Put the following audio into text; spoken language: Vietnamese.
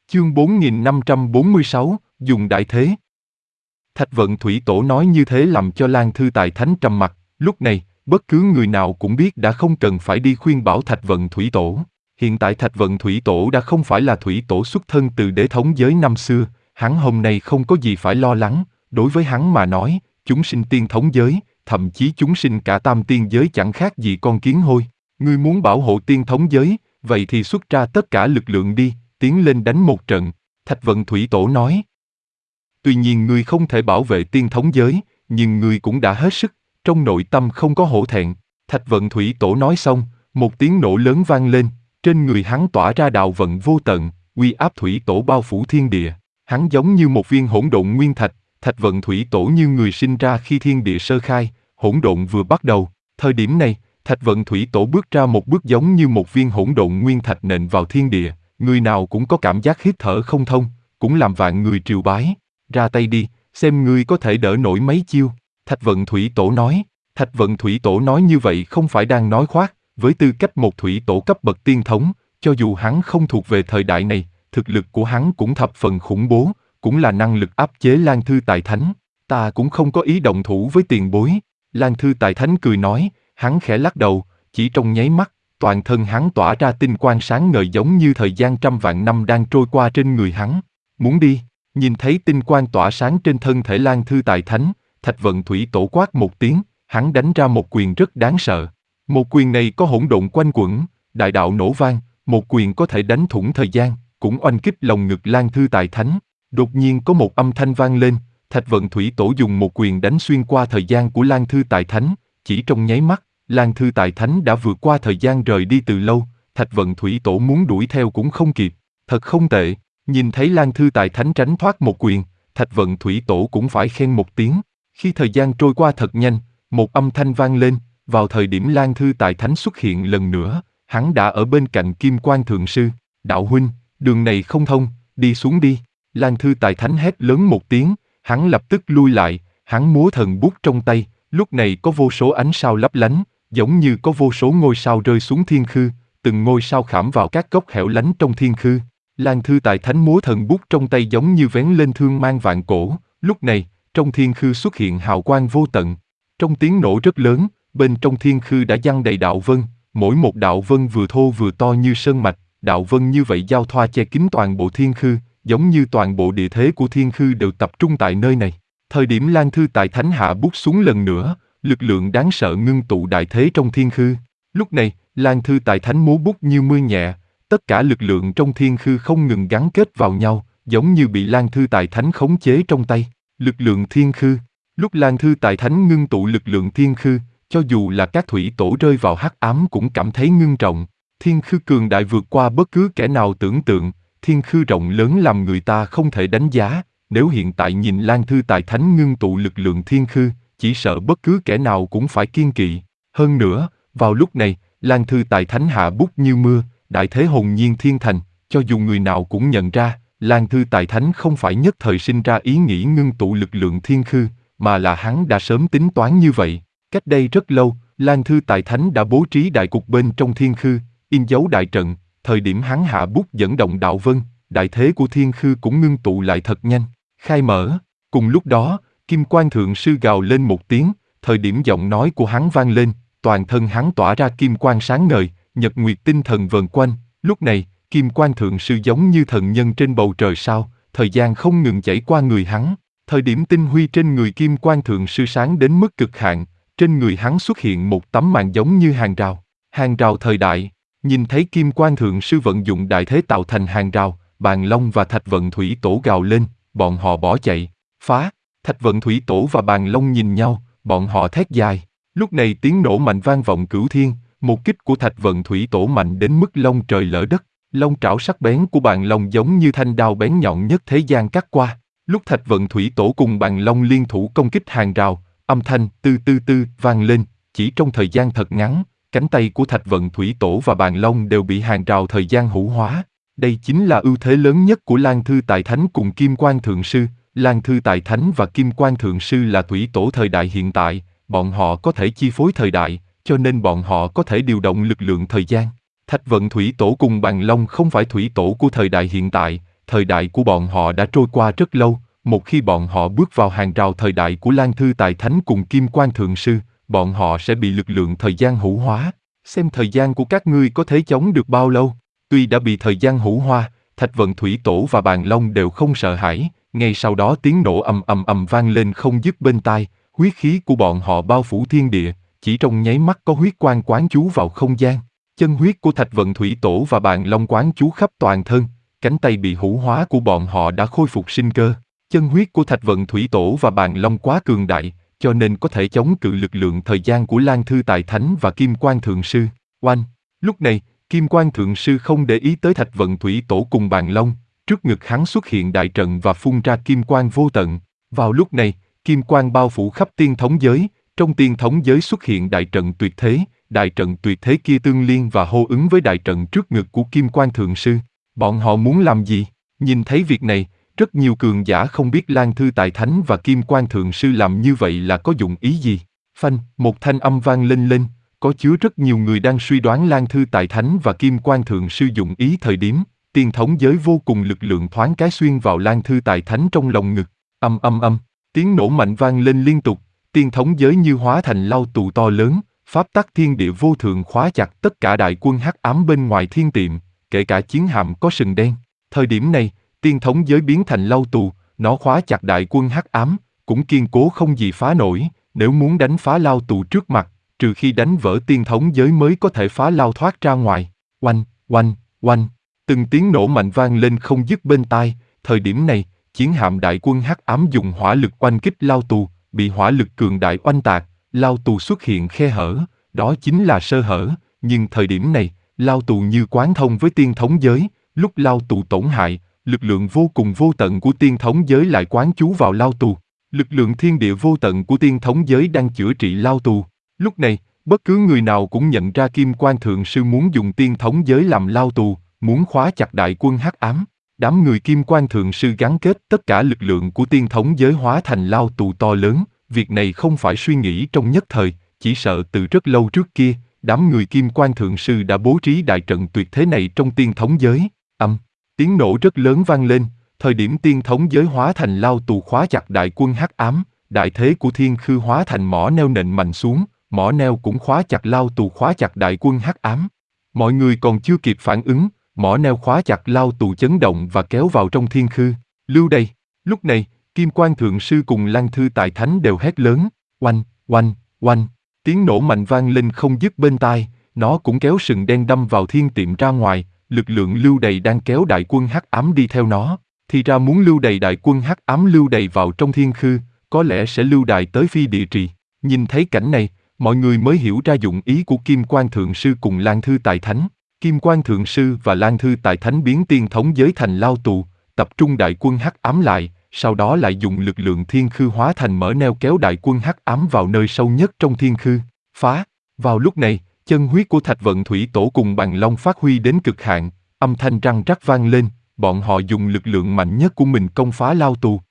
Chương 4546, dùng đại thế. Thạch Vận Thủy Tổ nói như thế làm cho Lan Thư Tài Thánh trầm mặc, lúc này, bất cứ người nào cũng biết đã không cần phải đi khuyên bảo Thạch Vận Thủy Tổ. Hiện tại Thạch Vận Thủy Tổ đã không phải là Thủy Tổ xuất thân từ đế thống giới năm xưa, hắn hôm nay không có gì phải lo lắng, đối với hắn mà nói, chúng sinh tiên thống giới, thậm chí chúng sinh cả tam tiên giới chẳng khác gì con kiến hôi. Ngươi muốn bảo hộ tiên thống giới, vậy thì xuất ra tất cả lực lượng đi, tiến lên đánh một trận, Thạch Vận Thủy Tổ nói. Tuy nhiên ngươi không thể bảo vệ tiên thống giới, nhưng ngươi cũng đã hết sức, trong nội tâm không có hổ thẹn. Thạch Vận Thủy Tổ nói xong, một tiếng nổ lớn vang lên, trên người hắn tỏa ra đạo vận vô tận, uy áp Thủy Tổ bao phủ thiên địa. Hắn giống như một viên hỗn độn nguyên thạch, Thạch Vận Thủy Tổ như người sinh ra khi thiên địa sơ khai, hỗn độn vừa bắt đầu. Thời điểm này, Thạch Vận Thủy Tổ bước ra một bước giống như một viên hỗn độn nguyên thạch nện vào thiên địa, người nào cũng có cảm giác hít thở không thông, cũng làm vạn người triều bái. Ra tay đi, xem ngươi có thể đỡ nổi mấy chiêu, Thạch Vận Thủy Tổ nói. Thạch Vận Thủy Tổ nói như vậy không phải đang nói khoác, với tư cách một Thủy Tổ cấp bậc tiên thống, cho dù hắn không thuộc về thời đại này, thực lực của hắn cũng thập phần khủng bố, cũng là năng lực áp chế Lan Thư Tài Thánh. Ta cũng không có ý động thủ với tiền bối, Lan Thư Tài Thánh cười nói, hắn khẽ lắc đầu, chỉ trong nháy mắt, toàn thân hắn tỏa ra tinh quang sáng ngời giống như thời gian trăm vạn năm đang trôi qua trên người hắn. Muốn đi, nhìn thấy tinh quang tỏa sáng trên thân thể Lan Thư Tài Thánh, Thạch Vận Thủy Tổ quát một tiếng, hắn đánh ra một quyền rất đáng sợ. Một quyền này có hỗn độn quanh quẩn, đại đạo nổ vang, một quyền có thể đánh thủng thời gian, cũng oanh kích lồng ngực Lan Thư Tài Thánh. Đột nhiên có một âm thanh vang lên, Thạch Vận Thủy Tổ dùng một quyền đánh xuyên qua thời gian của Lan Thư Tài Thánh, chỉ trong nháy mắt, Lan Thư Tài Thánh đã vượt qua thời gian rời đi từ lâu, Thạch Vận Thủy Tổ muốn đuổi theo cũng không kịp, thật không tệ. Nhìn thấy Lan Thư Tài Thánh tránh thoát một quyền, Thạch Vận Thủy Tổ cũng phải khen một tiếng. Khi thời gian trôi qua thật nhanh, một âm thanh vang lên, vào thời điểm Lan Thư Tài Thánh xuất hiện lần nữa, hắn đã ở bên cạnh Kim Quan Thượng Sư. Đạo huynh, đường này không thông, đi xuống đi. Lan Thư Tài Thánh hét lớn một tiếng, hắn lập tức lui lại, hắn múa thần bút trong tay, lúc này có vô số ánh sao lấp lánh, giống như có vô số ngôi sao rơi xuống thiên khư, từng ngôi sao khảm vào các góc hẻo lánh trong thiên khư. Lan Thư Tài Thánh múa thần bút trong tay giống như vén lên thương mang vạn cổ, lúc này, trong thiên khư xuất hiện hào quang vô tận. Trong tiếng nổ rất lớn, bên trong thiên khư đã giăng đầy đạo vân, mỗi một đạo vân vừa thô vừa to như sơn mạch, đạo vân như vậy giao thoa che kín toàn bộ thiên khư, giống như toàn bộ địa thế của thiên khư đều tập trung tại nơi này. Thời điểm Lan Thư Tài Thánh hạ bút xuống lần nữa, lực lượng đáng sợ ngưng tụ đại thế trong thiên khư. Lúc này, Lan Thư Tài Thánh múa bút như mưa nhẹ, tất cả lực lượng trong thiên khư không ngừng gắn kết vào nhau, giống như bị Lan Thư Tài Thánh khống chế trong tay. Lực lượng thiên khư. Lúc Lan Thư Tài Thánh ngưng tụ lực lượng thiên khư, cho dù là các Thủy Tổ rơi vào hắc ám cũng cảm thấy ngưng trọng. Thiên khư cường đại vượt qua bất cứ kẻ nào tưởng tượng, thiên khư rộng lớn làm người ta không thể đánh giá. Nếu hiện tại nhìn Lan Thư Tài Thánh ngưng tụ lực lượng thiên khư, chỉ sợ bất cứ kẻ nào cũng phải kiêng kỵ. Hơn nữa, vào lúc này, Lan Thư Tài Thánh hạ bút như mưa, đại thế hồn nhiên thiên thành, cho dù người nào cũng nhận ra, Lan Thư Tài Thánh không phải nhất thời sinh ra ý nghĩ ngưng tụ lực lượng thiên khư, mà là hắn đã sớm tính toán như vậy. Cách đây rất lâu, Lan Thư Tài Thánh đã bố trí đại cục bên trong thiên khư, in dấu đại trận, thời điểm hắn hạ bút dẫn động đạo vân, đại thế của thiên khư cũng ngưng tụ lại thật nhanh, khai mở. Cùng lúc đó, Kim Quan Thượng Sư gào lên một tiếng, thời điểm giọng nói của hắn vang lên, toàn thân hắn tỏa ra kim quang sáng ngời, nhật nguyệt tinh thần vờn quanh. Lúc này, Kim Quan Thượng Sư giống như thần nhân trên bầu trời sao, thời gian không ngừng chảy qua người hắn. Thời điểm tinh huy trên người Kim Quan Thượng Sư sáng đến mức cực hạn, trên người hắn xuất hiện một tấm màn giống như hàng rào thời đại. Nhìn thấy Kim Quan Thượng Sư vận dụng đại thế tạo thành hàng rào, Bàn Long và Thạch Vận Thủy Tổ gào lên, bọn họ bỏ chạy, phá. Thạch Vận Thủy Tổ và Bàn Long nhìn nhau, bọn họ thét dài. Lúc này tiếng nổ mạnh vang vọng cửu thiên, một kích của Thạch Vận Thủy Tổ mạnh đến mức long trời lở đất. Long trảo sắc bén của Bàn Long giống như thanh đao bén nhọn nhất thế gian cắt qua. Lúc Thạch Vận Thủy Tổ cùng Bàn Long liên thủ công kích hàng rào, âm thanh tư tư tư vang lên, chỉ trong thời gian thật ngắn, cánh tay của Thạch Vận Thủy Tổ và Bàn Long đều bị hàng rào thời gian hữu hóa. Đây chính là ưu thế lớn nhất của Lan Thư Tài Thánh cùng Kim Quan Thượng Sư. Lan Thư Tài Thánh và Kim Quan Thượng Sư là Thủy Tổ thời đại hiện tại, bọn họ có thể chi phối thời đại, cho nên bọn họ có thể điều động lực lượng thời gian. Thạch Vận Thủy Tổ cùng Bàn Long không phải Thủy Tổ của thời đại hiện tại, thời đại của bọn họ đã trôi qua rất lâu, một khi bọn họ bước vào hàng rào thời đại của Lan Thư Tài Thánh cùng Kim Quan Thượng Sư, bọn họ sẽ bị lực lượng thời gian hữu hóa. Xem thời gian của các ngươi có thể chống được bao lâu. Tuy đã bị thời gian hữu hóa, Thạch Vận Thủy Tổ và Bàn Long đều không sợ hãi, ngay sau đó tiếng nổ ầm ầm ầm vang lên không dứt bên tai, huyết khí của bọn họ bao phủ thiên địa, chỉ trong nháy mắt có huyết quang quán chú vào không gian. Chân huyết của Thạch Vận Thủy Tổ và Bàn Long quán chú khắp toàn thân, cánh tay bị hữu hóa của bọn họ đã khôi phục sinh cơ. Chân huyết của Thạch Vận Thủy Tổ và Bàn Long quá cường đại, cho nên có thể chống cự lực lượng thời gian của Lan Thư Tài Thánh và Kim Quan Thượng Sư. Oanh! Lúc này, Kim Quan Thượng Sư không để ý tới Thạch Vận Thủy Tổ cùng Bàn Long, trước ngực hắn xuất hiện đại trận và phun ra kim quang vô tận. Vào lúc này, kim quang bao phủ khắp tiên thống giới, trong tiên thống giới xuất hiện đại trận tuyệt thế, đại trận tuyệt thế kia tương liên và hô ứng với đại trận trước ngực của Kim Quan Thượng Sư. Bọn họ muốn làm gì? Nhìn thấy việc này, rất nhiều cường giả không biết Lan Thư Tài Thánh và Kim Quan Thượng Sư làm như vậy là có dụng ý gì. Phanh, một thanh âm vang lên, có chứa rất nhiều người đang suy đoán Lan Thư Tài Thánh và Kim Quan Thượng Sư dụng ý thời điểm, tiên thống giới vô cùng lực lượng thoáng cái xuyên vào Lan Thư Tài Thánh trong lồng ngực. Âm, tiếng nổ mạnh vang lên liên tục, tiên thống giới như hóa thành lao tù to lớn, pháp tắc thiên địa vô thượng khóa chặt tất cả đại quân hắc ám bên ngoài thiên tiệm, kể cả chiến hạm có sừng đen. Thời điểm này, tiên thống giới biến thành lao tù, nó khóa chặt đại quân hắc ám, cũng kiên cố không gì phá nổi, nếu muốn đánh phá lao tù trước mặt, trừ khi đánh vỡ tiên thống giới mới có thể phá lao thoát ra ngoài. Oanh, từng tiếng nổ mạnh vang lên không dứt bên tai, thời điểm này, chiến hạm đại quân hắc ám dùng hỏa lực oanh kích lao tù, bị hỏa lực cường đại oanh tạc, lao tù xuất hiện khe hở, đó chính là sơ hở, nhưng thời điểm này, lao tù như quán thông với tiên thống giới, lúc lao tù tổn hại, lực lượng vô cùng vô tận của tiên thống giới lại quán chú vào lao tù. Lực lượng thiên địa vô tận của tiên thống giới đang chữa trị lao tù. Lúc này, bất cứ người nào cũng nhận ra Kim Quan Thượng Sư muốn dùng tiên thống giới làm lao tù, muốn khóa chặt đại quân hắc ám. Đám người Kim Quan Thượng Sư gắn kết tất cả lực lượng của tiên thống giới hóa thành lao tù to lớn. Việc này không phải suy nghĩ trong nhất thời, chỉ sợ từ rất lâu trước kia, đám người Kim Quan Thượng Sư đã bố trí đại trận tuyệt thế này trong tiên thống giới. Tiếng nổ rất lớn vang lên, thời điểm tiên thống giới hóa thành lao tù khóa chặt đại quân hắc ám, đại thế của thiên khư hóa thành mỏ neo nện mạnh xuống, mỏ neo cũng khóa chặt lao tù khóa chặt đại quân hắc ám. Mọi người còn chưa kịp phản ứng, mỏ neo khóa chặt lao tù chấn động và kéo vào trong thiên khư. Lưu đây! Lúc này, Kim Quan Thượng Sư cùng Lan Thư Tài Thánh đều hét lớn, oanh, tiếng nổ mạnh vang lên không dứt bên tai, nó cũng kéo sừng đen đâm vào thiên tiệm ra ngoài, lực lượng lưu đầy đang kéo đại quân hắc ám đi theo nó. Thì ra muốn lưu đầy đại quân hắc ám lưu đầy vào trong thiên khư, có lẽ sẽ lưu đày tới phi địa trì. Nhìn thấy cảnh này, mọi người mới hiểu ra dụng ý của Kim Quan Thượng Sư cùng Lan Thư Tài Thánh. Kim Quan Thượng Sư và Lan Thư Tài Thánh biến tiên thống giới thành lao tù, tập trung đại quân hắc ám lại, sau đó lại dùng lực lượng thiên khư hóa thành mở neo kéo đại quân hắc ám vào nơi sâu nhất trong thiên khư. Phá! Vào lúc này, chân huyết của Thạch Vận Thủy Tổ cùng Bàn Long phát huy đến cực hạn, âm thanh răng rắc vang lên, bọn họ dùng lực lượng mạnh nhất của mình công phá lao tù.